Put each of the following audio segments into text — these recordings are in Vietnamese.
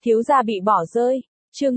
Thiếu gia bị bỏ rơi. Chương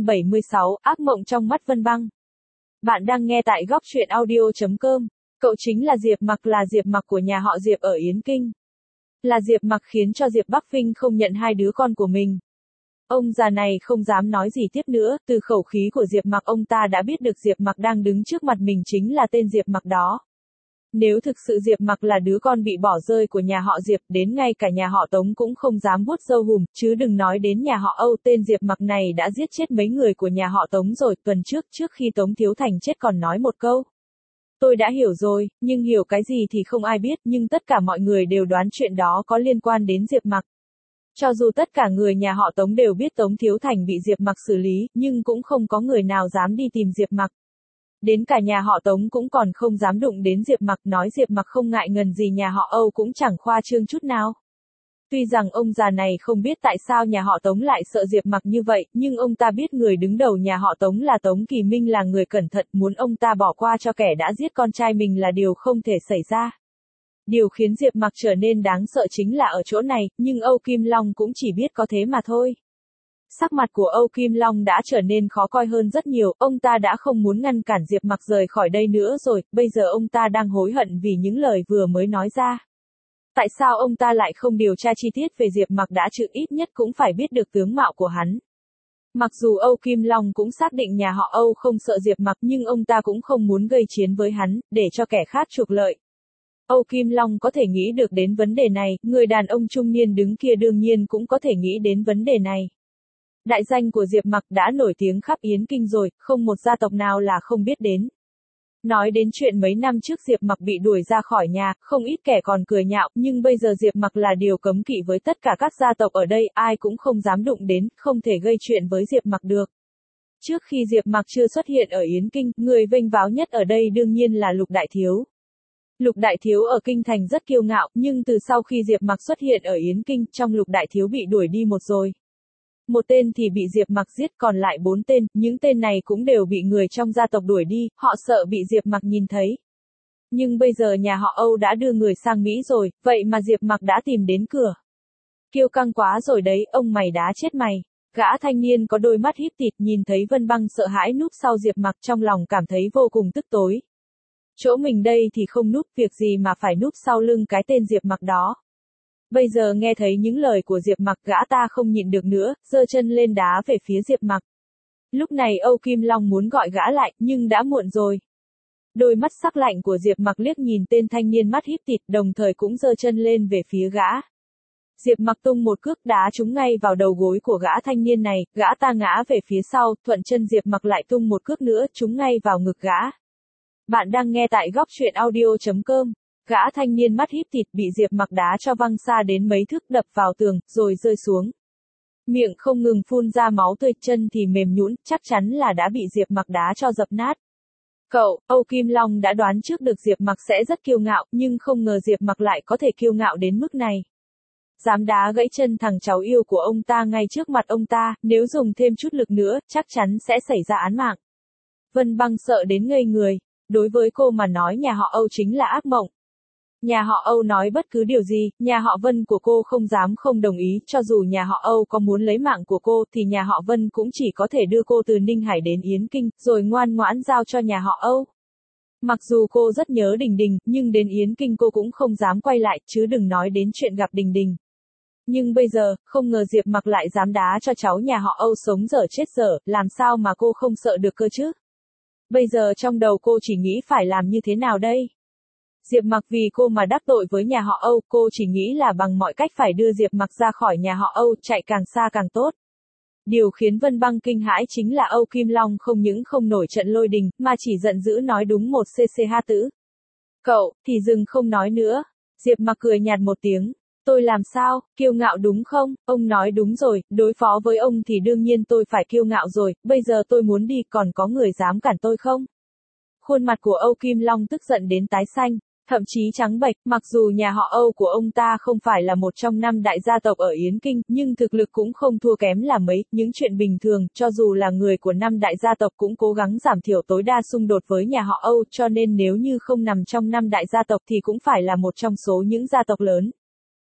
176, ác mộng trong mắt Vân Băng. Bạn đang nghe tại góc truyện audio.com. Cậu chính là Diệp Mặc, là Diệp Mặc của nhà họ Diệp ở Yến Kinh. Là Diệp Mặc khiến cho Diệp Bắc Vinh không nhận hai đứa con của mình. Ông già này không dám nói gì tiếp nữa, từ khẩu khí của Diệp Mặc ông ta đã biết được Diệp Mặc đang đứng trước mặt mình chính là tên Diệp Mặc đó. Nếu thực sự Diệp Mặc là đứa con bị bỏ rơi của nhà họ Diệp, đến ngay cả nhà họ Tống cũng không dám vuốt râu hùm, chứ đừng nói đến nhà họ Âu. Tên Diệp Mặc này đã giết chết mấy người của nhà họ Tống rồi. Tuần trước khi Tống Thiếu Thành chết còn nói một câu: tôi đã hiểu rồi, nhưng hiểu cái gì thì không ai biết, nhưng tất cả mọi người đều đoán chuyện đó có liên quan đến Diệp Mặc. Cho dù tất cả người nhà họ Tống đều biết Tống Thiếu Thành bị Diệp Mặc xử lý, nhưng cũng không có người nào dám đi tìm Diệp Mặc. Đến cả nhà họ Tống cũng còn không dám đụng đến Diệp Mặc, nói Diệp Mặc không ngại ngần gì nhà họ Âu cũng chẳng khoa trương chút nào. Tuy rằng ông già này không biết tại sao nhà họ Tống lại sợ Diệp Mặc như vậy, nhưng ông ta biết người đứng đầu nhà họ Tống là Tống Kỳ Minh là người cẩn thận, muốn ông ta bỏ qua cho kẻ đã giết con trai mình là điều không thể xảy ra. Điều khiến Diệp Mặc trở nên đáng sợ chính là ở chỗ này, nhưng Âu Kim Long cũng chỉ biết có thế mà thôi. Sắc mặt của Âu Kim Long đã trở nên khó coi hơn rất nhiều, ông ta đã không muốn ngăn cản Diệp Mặc rời khỏi đây nữa rồi, bây giờ ông ta đang hối hận vì những lời vừa mới nói ra. Tại sao ông ta lại không điều tra chi tiết về Diệp Mặc đã trừ, ít nhất cũng phải biết được tướng mạo của hắn. Mặc dù Âu Kim Long cũng xác định nhà họ Âu không sợ Diệp Mặc, nhưng ông ta cũng không muốn gây chiến với hắn, để cho kẻ khác trục lợi. Âu Kim Long có thể nghĩ được đến vấn đề này, người đàn ông trung niên đứng kia đương nhiên cũng có thể nghĩ đến vấn đề này. Đại danh của Diệp Mặc đã nổi tiếng khắp Yến Kinh rồi, không một gia tộc nào là không biết đến. Nói đến chuyện mấy năm trước Diệp Mặc bị đuổi ra khỏi nhà, không ít kẻ còn cười nhạo, nhưng bây giờ Diệp Mặc là điều cấm kỵ với tất cả các gia tộc ở đây, ai cũng không dám đụng đến, không thể gây chuyện với Diệp Mặc được. Trước khi Diệp Mặc chưa xuất hiện ở Yến Kinh, người vênh váo nhất ở đây đương nhiên là Lục Đại Thiếu. Lục Đại Thiếu ở Kinh Thành rất kiêu ngạo, nhưng từ sau khi Diệp Mặc xuất hiện ở Yến Kinh, trong Lục Đại Thiếu bị đuổi đi một rồi. Một tên thì bị Diệp Mặc giết, còn lại 4 tên, những tên này cũng đều bị người trong gia tộc đuổi đi, họ sợ bị Diệp Mặc nhìn thấy. Nhưng bây giờ nhà họ Âu đã đưa người sang Mỹ rồi, vậy mà Diệp Mặc đã tìm đến cửa. Kiêu căng quá rồi đấy, ông mày đá chết mày. Gã thanh niên có đôi mắt híp tịt nhìn thấy Vân Băng sợ hãi núp sau Diệp Mặc, trong lòng cảm thấy vô cùng tức tối. Chỗ mình đây thì không núp, việc gì mà phải núp sau lưng cái tên Diệp Mặc đó. Bây giờ nghe thấy những lời của Diệp Mặc, gã ta không nhịn được nữa, giơ chân lên đá về phía Diệp Mặc. Lúc này Âu Kim Long muốn gọi gã lại, nhưng đã muộn rồi. Đôi mắt sắc lạnh của Diệp Mặc liếc nhìn tên thanh niên mắt híp tịt, đồng thời cũng giơ chân lên về phía gã. Diệp Mặc tung một cước đá trúng ngay vào đầu gối của gã thanh niên này, gã ta ngã về phía sau, thuận chân Diệp Mặc lại tung một cước nữa, trúng ngay vào ngực gã. Bạn đang nghe tại góc truyện audio.com. Gã thanh niên mắt híp tịt bị Diệp Mặc đá cho văng xa đến mấy thước, đập vào tường, rồi rơi xuống. Miệng không ngừng phun ra máu tươi, chân thì mềm nhũn, chắc chắn là đã bị Diệp Mặc đá cho dập nát. Âu Kim Long đã đoán trước được Diệp Mặc sẽ rất kiêu ngạo, nhưng không ngờ Diệp Mặc lại có thể kiêu ngạo đến mức này. Dám đá gãy chân thằng cháu yêu của ông ta ngay trước mặt ông ta, nếu dùng thêm chút lực nữa, chắc chắn sẽ xảy ra án mạng. Vân Băng sợ đến ngây người. Đối với cô mà nói nhà họ Âu chính là ác mộng. Nhà họ Âu nói bất cứ điều gì, nhà họ Vân của cô không dám không đồng ý, cho dù nhà họ Âu có muốn lấy mạng của cô thì nhà họ Vân cũng chỉ có thể đưa cô từ Ninh Hải đến Yến Kinh, rồi ngoan ngoãn giao cho nhà họ Âu. Mặc dù cô rất nhớ Đình Đình, nhưng đến Yến Kinh cô cũng không dám quay lại, chứ đừng nói đến chuyện gặp Đình Đình. Nhưng bây giờ, không ngờ Diệp Mặc lại dám đá cho cháu nhà họ Âu sống dở chết dở, làm sao mà cô không sợ được cơ chứ? Bây giờ trong đầu cô chỉ nghĩ phải làm như thế nào đây? Diệp Mặc vì cô mà đắc tội với nhà họ Âu, cô chỉ nghĩ là bằng mọi cách phải đưa Diệp Mặc ra khỏi nhà họ Âu, chạy càng xa càng tốt. Điều khiến Vân Băng kinh hãi chính là Âu Kim Long không những không nổi trận lôi đình, mà chỉ giận dữ nói đúng một cch tử. Cậu, thì dừng không nói nữa. Diệp Mặc cười nhạt một tiếng. Tôi làm sao, kiêu ngạo đúng không? Ông nói đúng rồi, đối phó với ông thì đương nhiên tôi phải kiêu ngạo rồi, bây giờ tôi muốn đi, còn có người dám cản tôi không? Khuôn mặt của Âu Kim Long tức giận đến tái xanh, thậm chí trắng bệch, mặc dù nhà họ Âu của ông ta không phải là một trong 5 đại gia tộc ở Yến Kinh, nhưng thực lực cũng không thua kém là mấy, những chuyện bình thường, cho dù là người của 5 đại gia tộc cũng cố gắng giảm thiểu tối đa xung đột với nhà họ Âu, cho nên nếu như không nằm trong 5 đại gia tộc thì cũng phải là một trong số những gia tộc lớn.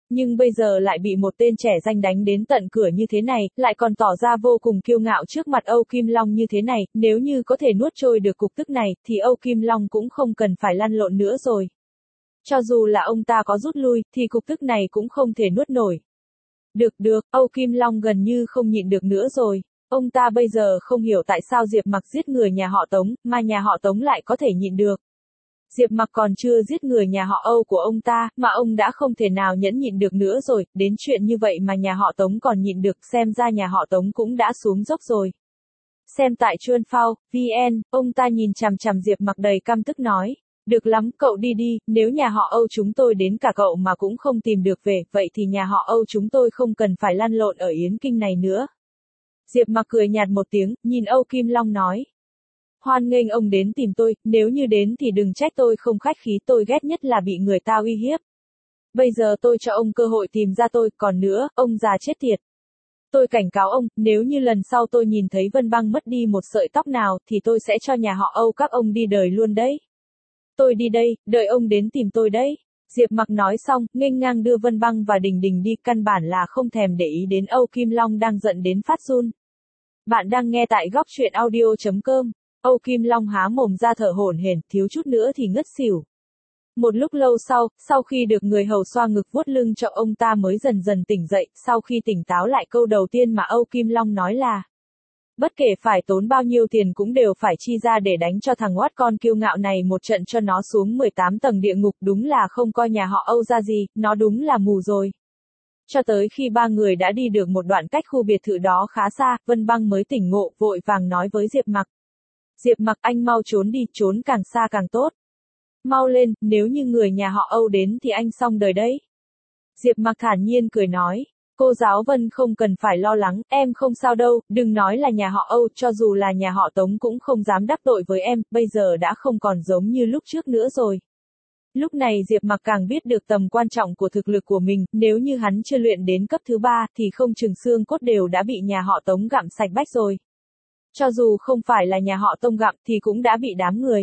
Nhưng bây giờ lại bị một tên trẻ danh đánh đến tận cửa như thế này, lại còn tỏ ra vô cùng kiêu ngạo trước mặt Âu Kim Long như thế này, nếu như có thể nuốt trôi được cục tức này, thì Âu Kim Long cũng không cần phải lăn lộn nữa rồi. Cho dù là ông ta có rút lui, thì cục tức này cũng không thể nuốt nổi. Được, Âu Kim Long gần như không nhịn được nữa rồi. Ông ta bây giờ không hiểu tại sao Diệp Mặc giết người nhà họ Tống, mà nhà họ Tống lại có thể nhịn được. Diệp Mặc còn chưa giết người nhà họ Âu của ông ta, mà ông đã không thể nào nhẫn nhịn được nữa rồi, đến chuyện như vậy mà nhà họ Tống còn nhịn được, xem ra nhà họ Tống cũng đã xuống dốc rồi. Xem tại Chuan Phao, VN, ông ta nhìn chằm chằm Diệp Mặc đầy căm tức nói. Được lắm, cậu đi đi, nếu nhà họ Âu chúng tôi đến cả cậu mà cũng không tìm được về, vậy thì nhà họ Âu chúng tôi không cần phải lăn lộn ở Yến Kinh này nữa. Diệp Mặc cười nhạt một tiếng, nhìn Âu Kim Long nói. Hoan nghênh ông đến tìm tôi, nếu như đến thì đừng trách tôi không khách khí, tôi ghét nhất là bị người ta uy hiếp. Bây giờ tôi cho ông cơ hội tìm ra tôi, còn nữa, ông già chết tiệt. Tôi cảnh cáo ông, nếu như lần sau tôi nhìn thấy Vân Băng mất đi một sợi tóc nào, thì tôi sẽ cho nhà họ Âu các ông đi đời luôn đấy. Tôi đi đây, đợi ông đến tìm tôi đấy. Diệp Mặc nói xong, nghênh ngang đưa Vân Băng và Đình Đình đi, căn bản là không thèm để ý đến Âu Kim Long đang giận đến phát run. Bạn đang nghe tại góc truyện audio.com. Âu Kim Long há mồm ra thở hổn hển, thiếu chút nữa thì ngất xỉu. Một lúc lâu sau khi được người hầu xoa ngực vuốt lưng cho ông ta mới dần dần tỉnh dậy, sau khi tỉnh táo lại câu đầu tiên mà Âu Kim Long nói là bất kể phải tốn bao nhiêu tiền cũng đều phải chi ra để đánh cho thằng oát con kiêu ngạo này một trận cho nó xuống 18 tầng địa ngục, đúng là không coi nhà họ Âu ra gì, nó đúng là mù rồi. Cho tới khi ba người đã đi được một đoạn cách khu biệt thự đó khá xa, Vân Băng mới tỉnh ngộ, vội vàng nói với Diệp Mặc. Diệp Mặc, anh mau trốn đi, trốn càng xa càng tốt. Mau lên, nếu như người nhà họ Âu đến thì anh xong đời đấy. Diệp Mặc thản nhiên cười nói. Cô giáo Vân không cần phải lo lắng, em không sao đâu, đừng nói là nhà họ Âu, cho dù là nhà họ Tống cũng không dám đắc tội với em, bây giờ đã không còn giống như lúc trước nữa rồi. Lúc này Diệp Mặc càng biết được tầm quan trọng của thực lực của mình, nếu như hắn chưa luyện đến cấp thứ 3 thì không chừng xương cốt đều đã bị nhà họ Tống gặm sạch bách rồi. Cho dù không phải là nhà họ Tông gặm thì cũng đã bị đám người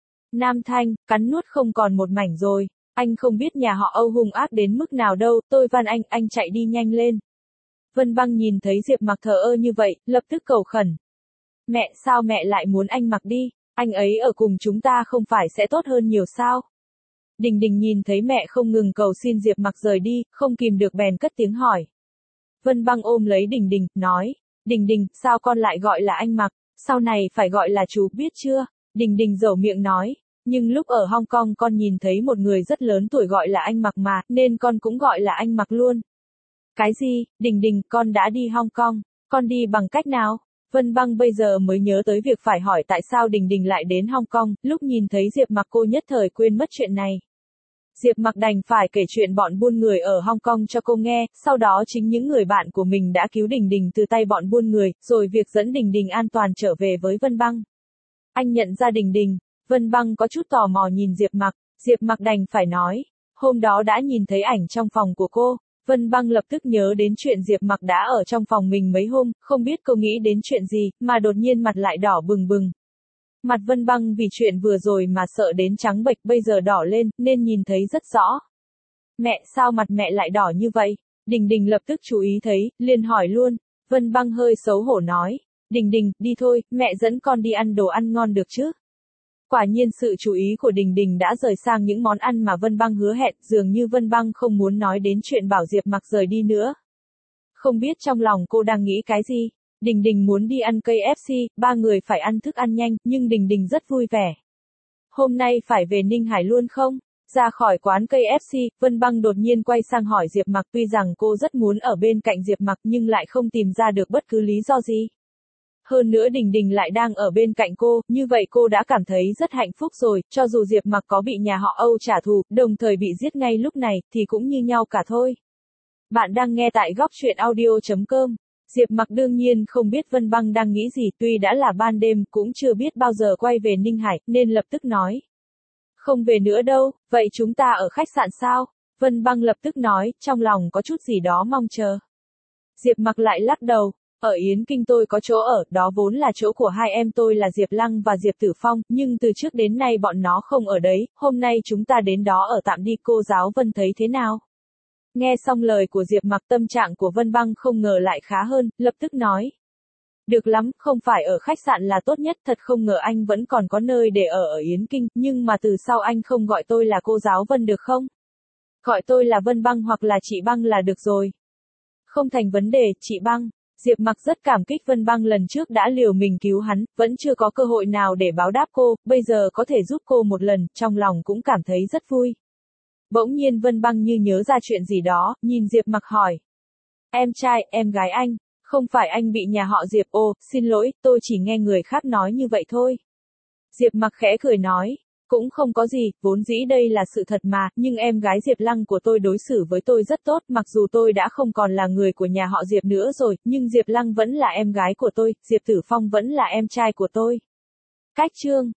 Nam Thanh cắn nuốt không còn một mảnh rồi. Anh không biết nhà họ Âu hung ác đến mức nào đâu, tôi van anh chạy đi nhanh lên. Vân Băng nhìn thấy Diệp Mặc thờ ơ như vậy, lập tức cầu khẩn. Mẹ, sao mẹ lại muốn anh mặc đi, anh ấy ở cùng chúng ta không phải sẽ tốt hơn nhiều sao? Đình Đình nhìn thấy mẹ không ngừng cầu xin Diệp Mặc rời đi, không kìm được bèn cất tiếng hỏi. Vân Băng ôm lấy Đình Đình, nói. Đình Đình, sao con lại gọi là anh Mặc, sau này phải gọi là chú, biết chưa? Đình Đình dẩu miệng nói. Nhưng lúc ở Hong Kong con nhìn thấy một người rất lớn tuổi gọi là anh Mặc mà, nên con cũng gọi là anh Mặc luôn. Cái gì, Đình Đình, con đã đi Hong Kong, con đi bằng cách nào? Vân Băng bây giờ mới nhớ tới việc phải hỏi tại sao Đình Đình lại đến Hong Kong, lúc nhìn thấy Diệp Mặc cô nhất thời quên mất chuyện này. Diệp Mặc đành phải kể chuyện bọn buôn người ở Hong Kong cho cô nghe, sau đó chính những người bạn của mình đã cứu Đình Đình từ tay bọn buôn người, rồi việc dẫn Đình Đình an toàn trở về với Vân Băng. Anh nhận ra Đình Đình. Vân Băng có chút tò mò nhìn Diệp Mặc đành phải nói, hôm đó đã nhìn thấy ảnh trong phòng của cô. Vân Băng lập tức nhớ đến chuyện Diệp Mặc đã ở trong phòng mình mấy hôm, không biết cô nghĩ đến chuyện gì, mà đột nhiên mặt lại đỏ bừng bừng. Mặt Vân Băng vì chuyện vừa rồi mà sợ đến trắng bệch, bây giờ đỏ lên, nên nhìn thấy rất rõ. Mẹ, sao mặt mẹ lại đỏ như vậy? Đình Đình lập tức chú ý thấy, liền hỏi luôn. Vân Băng hơi xấu hổ nói. Đình Đình, đi thôi, mẹ dẫn con đi ăn đồ ăn ngon được chứ? Quả nhiên sự chú ý của Đình Đình đã rời sang những món ăn mà Vân Băng hứa hẹn, dường như Vân Băng không muốn nói đến chuyện bảo Diệp Mặc rời đi nữa. Không biết trong lòng cô đang nghĩ cái gì? Đình Đình muốn đi ăn KFC, ba người phải ăn thức ăn nhanh, nhưng Đình Đình rất vui vẻ. Hôm nay phải về Ninh Hải luôn không? Ra khỏi quán KFC, Vân Băng đột nhiên quay sang hỏi Diệp Mặc, tuy rằng cô rất muốn ở bên cạnh Diệp Mặc nhưng lại không tìm ra được bất cứ lý do gì. Hơn nữa Đình Đình lại đang ở bên cạnh cô, như vậy cô đã cảm thấy rất hạnh phúc rồi, cho dù Diệp Mặc có bị nhà họ Âu trả thù, đồng thời bị giết ngay lúc này, thì cũng như nhau cả thôi. Bạn đang nghe tại góc truyện audio.com. Diệp Mặc đương nhiên không biết Vân Băng đang nghĩ gì, tuy đã là ban đêm, cũng chưa biết bao giờ quay về Ninh Hải, nên lập tức nói. Không về nữa đâu, vậy chúng ta ở khách sạn sao? Vân Băng lập tức nói, trong lòng có chút gì đó mong chờ. Diệp Mặc lại lắc đầu. Ở Yến Kinh tôi có chỗ ở, đó vốn là chỗ của hai em tôi là Diệp Lăng và Diệp Tử Phong, nhưng từ trước đến nay bọn nó không ở đấy, hôm nay chúng ta đến đó ở tạm đi, cô giáo Vân thấy thế nào? Nghe xong lời của Diệp Mặc, tâm trạng của Vân Băng không ngờ lại khá hơn, lập tức nói. Được lắm, không phải ở khách sạn là tốt nhất, thật không ngờ anh vẫn còn có nơi để ở Yến Kinh, nhưng mà từ sau anh không gọi tôi là cô giáo Vân được không? Gọi tôi là Vân Băng hoặc là chị Băng là được rồi. Không thành vấn đề, chị Băng. Diệp Mặc rất cảm kích Vân Băng lần trước đã liều mình cứu hắn, vẫn chưa có cơ hội nào để báo đáp cô, bây giờ có thể giúp cô một lần, trong lòng cũng cảm thấy rất vui. Bỗng nhiên Vân Băng như nhớ ra chuyện gì đó, nhìn Diệp Mặc hỏi. Em trai, em gái anh, không phải anh bị nhà họ Diệp, xin lỗi, tôi chỉ nghe người khác nói như vậy thôi. Diệp Mặc khẽ cười nói. Cũng không có gì, vốn dĩ đây là sự thật mà, nhưng em gái Diệp Lăng của tôi đối xử với tôi rất tốt, mặc dù tôi đã không còn là người của nhà họ Diệp nữa rồi, nhưng Diệp Lăng vẫn là em gái của tôi, Diệp Tử Phong vẫn là em trai của tôi. Cách chương